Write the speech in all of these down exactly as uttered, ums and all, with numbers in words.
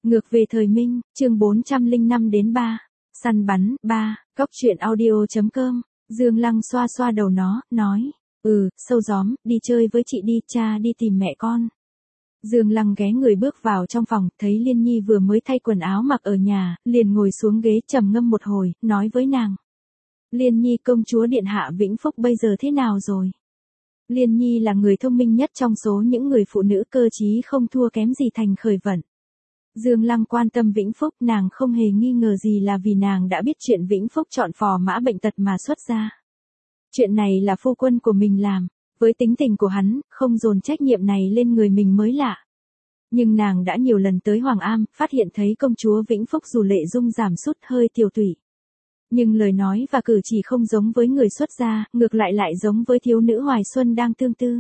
Ngược về thời Minh, chương bốn trăm lẻ năm đến ba. Săn bắn, ba, góc truyện audio.com. Dương Lăng xoa xoa đầu nó, nói, ừ, sâu gióm, đi chơi với chị đi, cha đi tìm mẹ con. Dương Lăng ghé người bước vào trong phòng, thấy Liên Nhi vừa mới thay quần áo mặc ở nhà, liền ngồi xuống ghế trầm ngâm một hồi, nói với nàng. Liên Nhi, công chúa điện hạ Vĩnh Phúc bây giờ thế nào rồi? Liên Nhi là người thông minh nhất trong số những người phụ nữ, cơ trí không thua kém gì Thành Khởi Vận. Dương Lăng quan tâm Vĩnh Phúc, nàng không hề nghi ngờ gì là vì nàng đã biết chuyện Vĩnh Phúc chọn phò mã bệnh tật mà xuất gia. Chuyện này là phu quân của mình làm, với tính tình của hắn, không dồn trách nhiệm này lên người mình mới lạ. Nhưng nàng đã nhiều lần tới Hoàng Am, phát hiện thấy công chúa Vĩnh Phúc dù lệ dung giảm sút hơi tiều tụy. Nhưng lời nói và cử chỉ không giống với người xuất gia, ngược lại lại giống với thiếu nữ hoài xuân đang tương tư.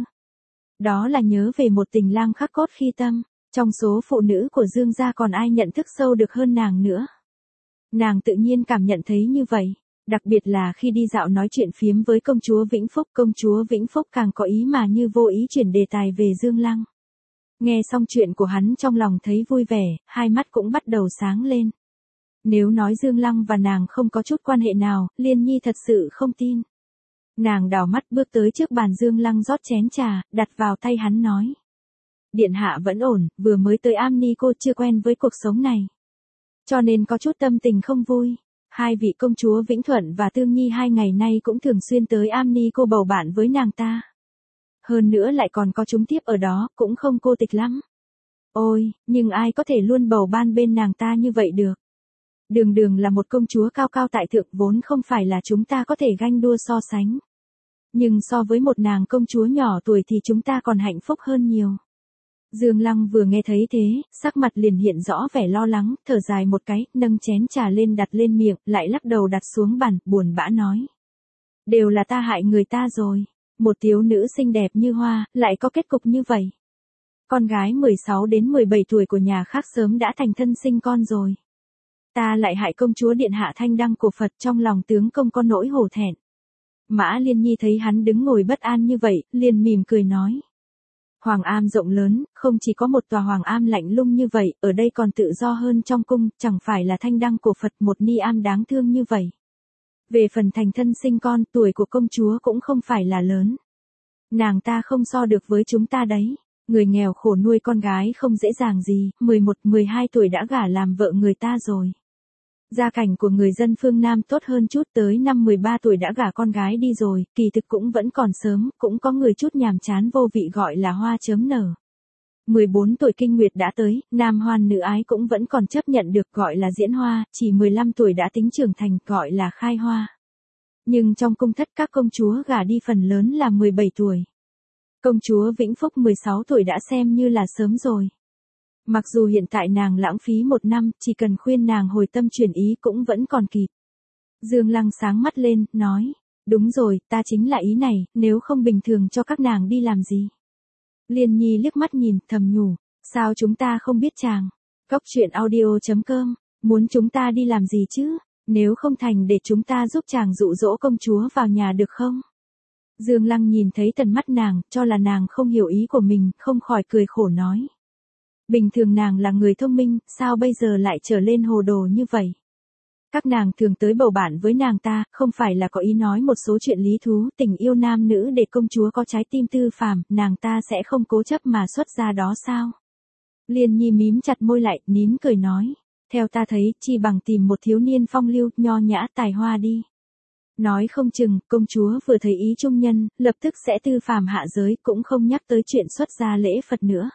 Đó là nhớ về một tình lang khắc cốt khi tâm. Trong số phụ nữ của Dương gia còn ai nhận thức sâu được hơn nàng nữa. Nàng tự nhiên cảm nhận thấy như vậy, đặc biệt là khi đi dạo nói chuyện phiếm với công chúa Vĩnh Phúc. Công chúa Vĩnh Phúc càng có ý mà như vô ý chuyển đề tài về Dương Lăng. Nghe xong chuyện của hắn trong lòng thấy vui vẻ, hai mắt cũng bắt đầu sáng lên. Nếu nói Dương Lăng và nàng không có chút quan hệ nào, Liên Nhi thật sự không tin. Nàng đảo mắt bước tới trước bàn Dương Lăng rót chén trà, đặt vào tay hắn nói. Điện hạ vẫn ổn, vừa mới tới Am Ni cô chưa quen với cuộc sống này. Cho nên có chút tâm tình không vui. Hai vị công chúa Vĩnh Thuận và Tương Nhi hai ngày nay cũng thường xuyên tới Am Ni cô bầu bạn với nàng ta. Hơn nữa lại còn có chúng tiếp ở đó, cũng không cô tịch lắm. Ôi, nhưng ai có thể luôn bầu ban bên nàng ta như vậy được. Đường đường là một công chúa cao cao tại thượng, vốn không phải là chúng ta có thể ganh đua so sánh. Nhưng so với một nàng công chúa nhỏ tuổi thì chúng ta còn hạnh phúc hơn nhiều. Dương Lăng vừa nghe thấy thế, sắc mặt liền hiện rõ vẻ lo lắng, thở dài một cái, nâng chén trà lên đặt lên miệng, lại lắc đầu đặt xuống bàn, buồn bã nói. Đều là ta hại người ta rồi. Một thiếu nữ xinh đẹp như hoa, lại có kết cục như vậy. Con gái mười sáu đến mười bảy tuổi của nhà khác sớm đã thành thân sinh con rồi. Ta lại hại công chúa điện hạ thanh đăng của Phật, trong lòng tướng công có nỗi hổ thẹn. Mã Liên Nhi thấy hắn đứng ngồi bất an như vậy, liền mỉm cười nói. Hoàng Am rộng lớn, không chỉ có một tòa Hoàng Am lạnh lùng như vậy, ở đây còn tự do hơn trong cung, chẳng phải là thanh đăng của Phật một ni am đáng thương như vậy. Về phần thành thân sinh con, tuổi của công chúa cũng không phải là lớn. Nàng ta không so được với chúng ta đấy. Người nghèo khổ nuôi con gái không dễ dàng gì, mười một mười hai tuổi đã gả làm vợ người ta rồi. Gia cảnh của người dân phương Nam tốt hơn chút, tới năm mười ba tuổi đã gả con gái đi rồi, kỳ thực cũng vẫn còn sớm, cũng có người chút nhàm chán vô vị gọi là hoa chớm nở. mười bốn tuổi kinh nguyệt đã tới, nam hoan nữ ái cũng vẫn còn chấp nhận được, gọi là diễn hoa, chỉ mười lăm tuổi đã tính trưởng thành, gọi là khai hoa. Nhưng trong cung thất các công chúa gả đi phần lớn là mười bảy tuổi. Công chúa Vĩnh Phúc mười sáu tuổi đã xem như là sớm rồi. Mặc dù hiện tại nàng lãng phí một năm, chỉ cần khuyên nàng hồi tâm chuyển ý cũng vẫn còn kịp. Dương Lăng sáng mắt lên, nói, đúng rồi, ta chính là ý này, nếu không bình thường cho các nàng đi làm gì. Liên Nhi liếc mắt nhìn, thầm nhủ, sao chúng ta không biết chàng. Góc truyện audio.com, muốn chúng ta đi làm gì chứ, nếu không thành để chúng ta giúp chàng dụ dỗ công chúa vào nhà được không? Dương Lăng nhìn thấy tận mắt nàng, cho là nàng không hiểu ý của mình, không khỏi cười khổ nói. Bình thường nàng là người thông minh, sao bây giờ lại trở lên hồ đồ như vậy? Các nàng thường tới bầu bạn với nàng ta, không phải là có ý nói một số chuyện lý thú, tình yêu nam nữ để công chúa có trái tim tư phàm, nàng ta sẽ không cố chấp mà xuất ra đó sao? Liên Nhi mím chặt môi lại, nín cười nói. Theo ta thấy, chi bằng tìm một thiếu niên phong lưu, nho nhã, tài hoa đi. Nói không chừng, công chúa vừa thấy ý trung nhân, lập tức sẽ tư phàm hạ giới, cũng không nhắc tới chuyện xuất gia lễ Phật nữa.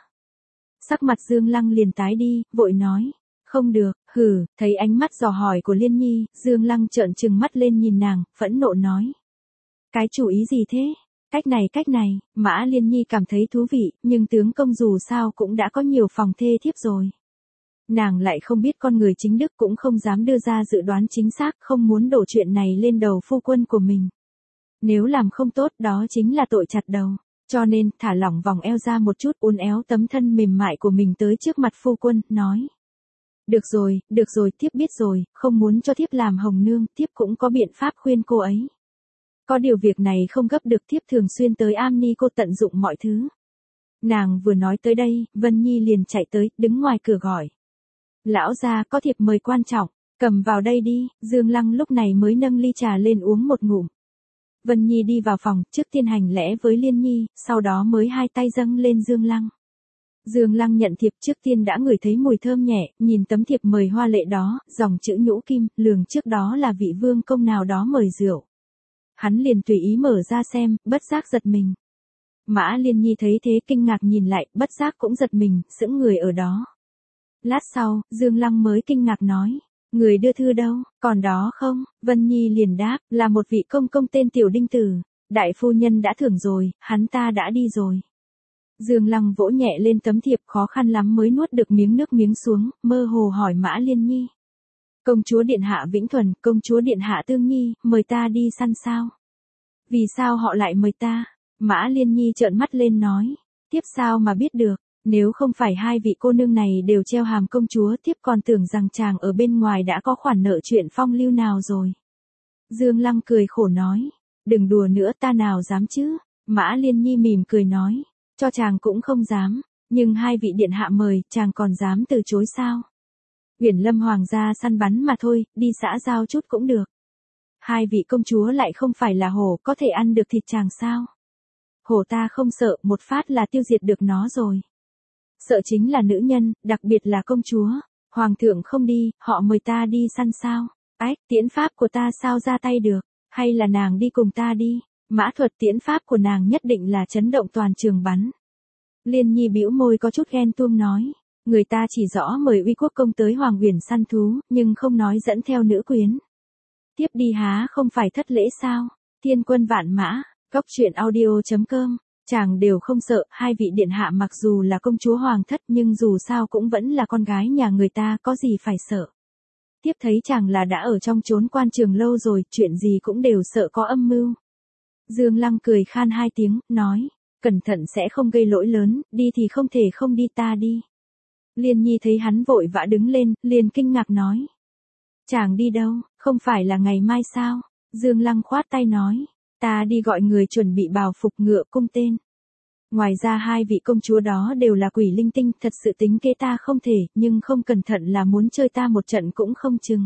Sắc mặt Dương Lăng liền tái đi, vội nói. Không được, hừ, thấy ánh mắt dò hỏi của Liên Nhi, Dương Lăng trợn trừng mắt lên nhìn nàng, phẫn nộ nói. Cái chủ ý gì thế? Cách này cách này, Mã Liên Nhi cảm thấy thú vị, nhưng tướng công dù sao cũng đã có nhiều phòng thê thiếp rồi. Nàng lại không biết con người chính đức, cũng không dám đưa ra dự đoán chính xác, không muốn đổ chuyện này lên đầu phu quân của mình. Nếu làm không tốt đó chính là tội chặt đầu. Cho nên, thả lỏng vòng eo ra một chút, uốn éo tấm thân mềm mại của mình tới trước mặt phu quân, nói. Được rồi, được rồi, thiếp biết rồi, không muốn cho thiếp làm hồng nương, thiếp cũng có biện pháp khuyên cô ấy. Có điều việc này không gấp được, thiếp thường xuyên tới Am Ni cô tận dụng mọi thứ. Nàng vừa nói tới đây, Vân Nhi liền chạy tới, đứng ngoài cửa gọi. Lão gia có thiệp mời quan trọng, cầm vào đây đi, Dương Lăng lúc này mới nâng ly trà lên uống một ngụm. Vân Nhi đi vào phòng, trước tiên hành lễ với Liên Nhi, sau đó mới hai tay dâng lên Dương Lăng. Dương Lăng nhận thiệp trước tiên đã ngửi thấy mùi thơm nhẹ, nhìn tấm thiệp mời hoa lệ đó, dòng chữ nhũ kim, lường trước đó là vị vương công nào đó mời rượu. Hắn liền tùy ý mở ra xem, bất giác giật mình. Mã Liên Nhi thấy thế kinh ngạc nhìn lại, bất giác cũng giật mình, sững người ở đó. Lát sau, Dương Lăng mới kinh ngạc nói, người đưa thư đâu, còn đó không? Vân Nhi liền đáp, là một vị công công tên Tiểu Đinh Tử, đại phu nhân đã thưởng rồi, hắn ta đã đi rồi. Dương Lăng vỗ nhẹ lên tấm thiệp, khó khăn lắm mới nuốt được miếng nước miếng xuống, mơ hồ hỏi Mã Liên Nhi. Công chúa điện hạ Vĩnh Thuần, công chúa điện hạ Tương Nhi, mời ta đi săn sao? Vì sao họ lại mời ta? Mã Liên Nhi trợn mắt lên nói, tiếp sao mà biết được, nếu không phải hai vị cô nương này đều treo hàm công chúa, tiếp còn tưởng rằng chàng ở bên ngoài đã có khoản nợ chuyện phong lưu nào rồi. Dương Lăng cười khổ nói, đừng đùa nữa, ta nào dám chứ? Mã Liên Nhi mỉm cười nói, cho chàng cũng không dám, nhưng hai vị điện hạ mời, chàng còn dám từ chối sao? Uyển Lâm hoàng gia săn bắn mà thôi, đi xã giao chút cũng được. Hai vị công chúa lại không phải là hổ, có thể ăn được thịt chàng sao? Hổ ta không sợ, một phát là tiêu diệt được nó rồi. Sợ chính là nữ nhân, đặc biệt là công chúa. Hoàng thượng không đi, họ mời ta đi săn sao? Ách, tiễn pháp của ta sao ra tay được? Hay là nàng đi cùng ta đi? Mã thuật tiễn pháp của nàng nhất định là chấn động toàn trường bắn. Liên Nhi bĩu môi có chút ghen tuông nói, người ta chỉ rõ mời uy quốc công tới Hoàng Uyển săn thú, nhưng không nói dẫn theo nữ quyến. Tiếp đi há không phải thất lễ sao? Thiên quân vạn mã, Góc truyện audio chấm com, chàng đều không sợ, hai vị điện hạ mặc dù là công chúa hoàng thất nhưng dù sao cũng vẫn là con gái nhà người ta, có gì phải sợ. Tiếp thấy chàng là đã ở trong chốn quan trường lâu rồi, chuyện gì cũng đều sợ có âm mưu. Dương Lăng cười khan hai tiếng, nói, cẩn thận sẽ không gây lỗi lớn, đi thì không thể không đi, ta đi. Liên Nhi thấy hắn vội vã đứng lên, liền kinh ngạc nói. Chàng đi đâu, không phải là ngày mai sao? Dương Lăng khoát tay nói, ta đi gọi người chuẩn bị bào phục ngựa cung tên. Ngoài ra hai vị công chúa đó đều là quỷ linh tinh, thật sự tính kế ta không thể, nhưng không cẩn thận là muốn chơi ta một trận cũng không chừng.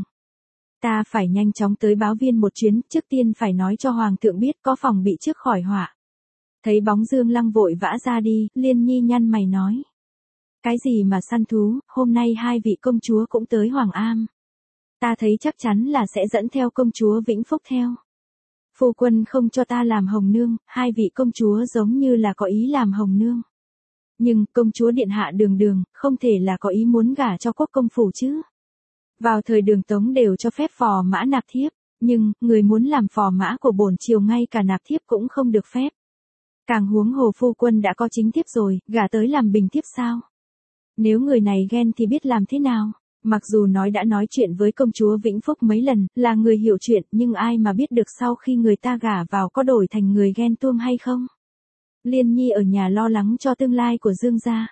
Ta phải nhanh chóng tới báo viên một chuyến, trước tiên phải nói cho hoàng thượng biết có phòng bị trước khỏi họa. Thấy bóng Dương Lăng vội vã ra đi, Liên Nhi nhăn mày nói. Cái gì mà săn thú, hôm nay hai vị công chúa cũng tới Hoàng Am. Ta thấy chắc chắn là sẽ dẫn theo công chúa Vĩnh Phúc theo. Phu quân không cho ta làm hồng nương, hai vị công chúa giống như là có ý làm hồng nương. Nhưng, công chúa điện hạ Đường Đường, không thể là có ý muốn gả cho quốc công phủ chứ. Vào thời Đường Tống đều cho phép phò mã nạp thiếp, nhưng, người muốn làm phò mã của bổn triều ngay cả nạp thiếp cũng không được phép. Càng huống hồ phu quân đã có chính thiếp rồi, gả tới làm bình thiếp sao? Nếu người này ghen thì biết làm thế nào? Mặc dù nói đã nói chuyện với công chúa Vĩnh Phúc mấy lần, là người hiểu chuyện, nhưng ai mà biết được sau khi người ta gả vào có đổi thành người ghen tuông hay không? Liên Nhi ở nhà lo lắng cho tương lai của Dương gia.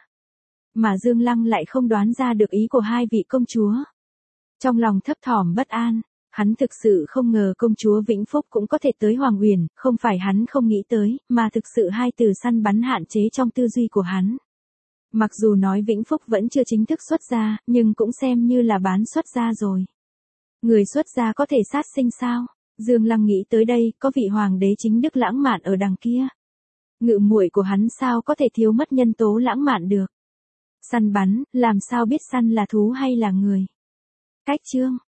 Mà Dương Lăng lại không đoán ra được ý của hai vị công chúa. Trong lòng thấp thỏm bất an, hắn thực sự không ngờ công chúa Vĩnh Phúc cũng có thể tới Hoàng Uyển, không phải hắn không nghĩ tới, mà thực sự hai từ săn bắn hạn chế trong tư duy của hắn. Mặc dù nói Vĩnh Phúc vẫn chưa chính thức xuất gia, nhưng cũng xem như là bán xuất gia rồi. Người xuất gia có thể sát sinh sao? Dương Lăng nghĩ tới đây, có vị hoàng đế chính đức lãng mạn ở đằng kia. Ngự muội của hắn sao có thể thiếu mất nhân tố lãng mạn được? Săn bắn, làm sao biết săn là thú hay là người? Cách chương